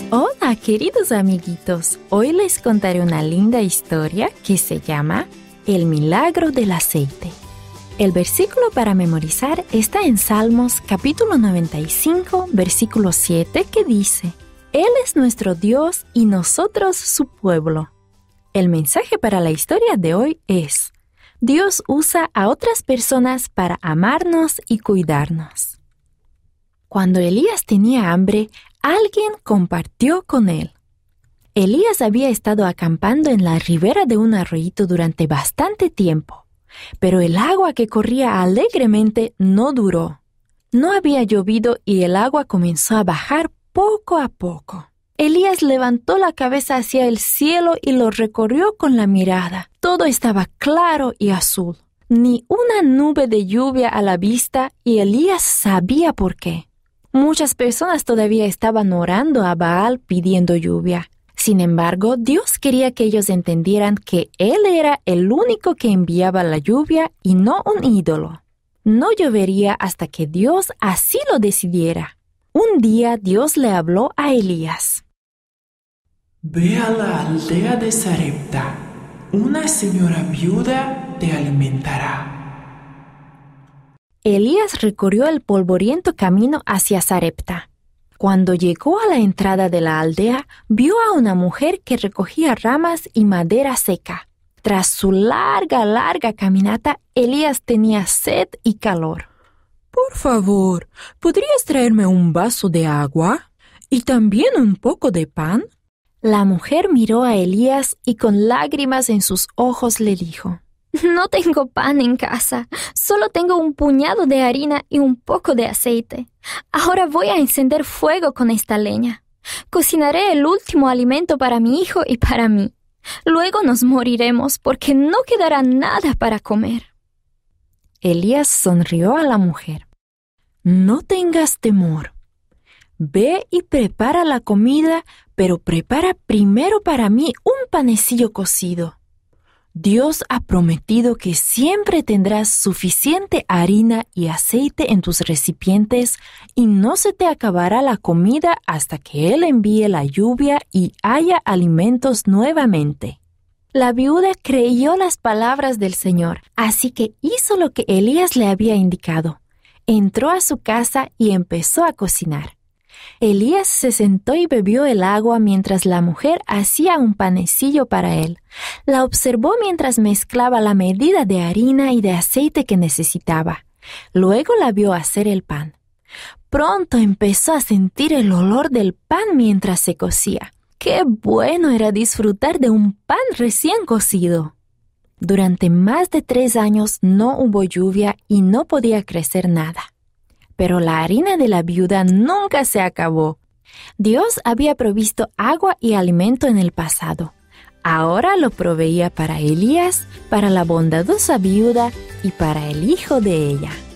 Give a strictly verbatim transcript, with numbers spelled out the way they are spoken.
Hola, queridos amiguitos. Hoy les contaré una linda historia que se llama El milagro del aceite. El versículo para memorizar está en Salmos capítulo noventa y cinco, versículo siete, que dice: Él es nuestro Dios y nosotros su pueblo. El mensaje para la historia de hoy es: Dios usa a otras personas para amarnos y cuidarnos. Cuando Elías tenía hambre, alguien compartió con él. Elías había estado acampando en la ribera de un arroyito durante bastante tiempo, pero el agua que corría alegremente no duró. No había llovido y el agua comenzó a bajar poco a poco. Elías levantó la cabeza hacia el cielo y lo recorrió con la mirada. Todo estaba claro y azul. Ni una nube de lluvia a la vista, y Elías sabía por qué. Muchas personas todavía estaban orando a Baal pidiendo lluvia. Sin embargo, Dios quería que ellos entendieran que Él era el único que enviaba la lluvia y no un ídolo. No llovería hasta que Dios así lo decidiera. Un día Dios le habló a Elías. Ve a la aldea de Sarepta. Una señora viuda te alimentará. Elías recorrió el polvoriento camino hacia Sarepta. Cuando llegó a la entrada de la aldea, vio a una mujer que recogía ramas y madera seca. Tras su larga, larga caminata, Elías tenía sed y calor. Por favor, ¿podrías traerme un vaso de agua? ¿Y también un poco de pan? La mujer miró a Elías y con lágrimas en sus ojos le dijo: No tengo pan en casa, solo tengo un puñado de harina y un poco de aceite. Ahora voy a encender fuego con esta leña. Cocinaré el último alimento para mi hijo y para mí. Luego nos moriremos porque no quedará nada para comer. Elías sonrió a la mujer. No tengas temor. Ve y prepara la comida, pero prepara primero para mí un panecillo cocido. Dios ha prometido que siempre tendrás suficiente harina y aceite en tus recipientes y no se te acabará la comida hasta que Él envíe la lluvia y haya alimentos nuevamente. La viuda creyó las palabras del Señor, así que hizo lo que Elías le había indicado. Entró a su casa y empezó a cocinar. Elías se sentó y bebió el agua mientras la mujer hacía un panecillo para él. La observó mientras mezclaba la medida de harina y de aceite que necesitaba. Luego la vio hacer el pan. Pronto empezó a sentir el olor del pan mientras se cocía. ¡Qué bueno era disfrutar de un pan recién cocido! Durante más de tres años no hubo lluvia y no podía crecer nada. Pero la harina de la viuda nunca se acabó. Dios había provisto agua y alimento en el pasado. Ahora lo proveía para Elías, para la bondadosa viuda y para el hijo de ella.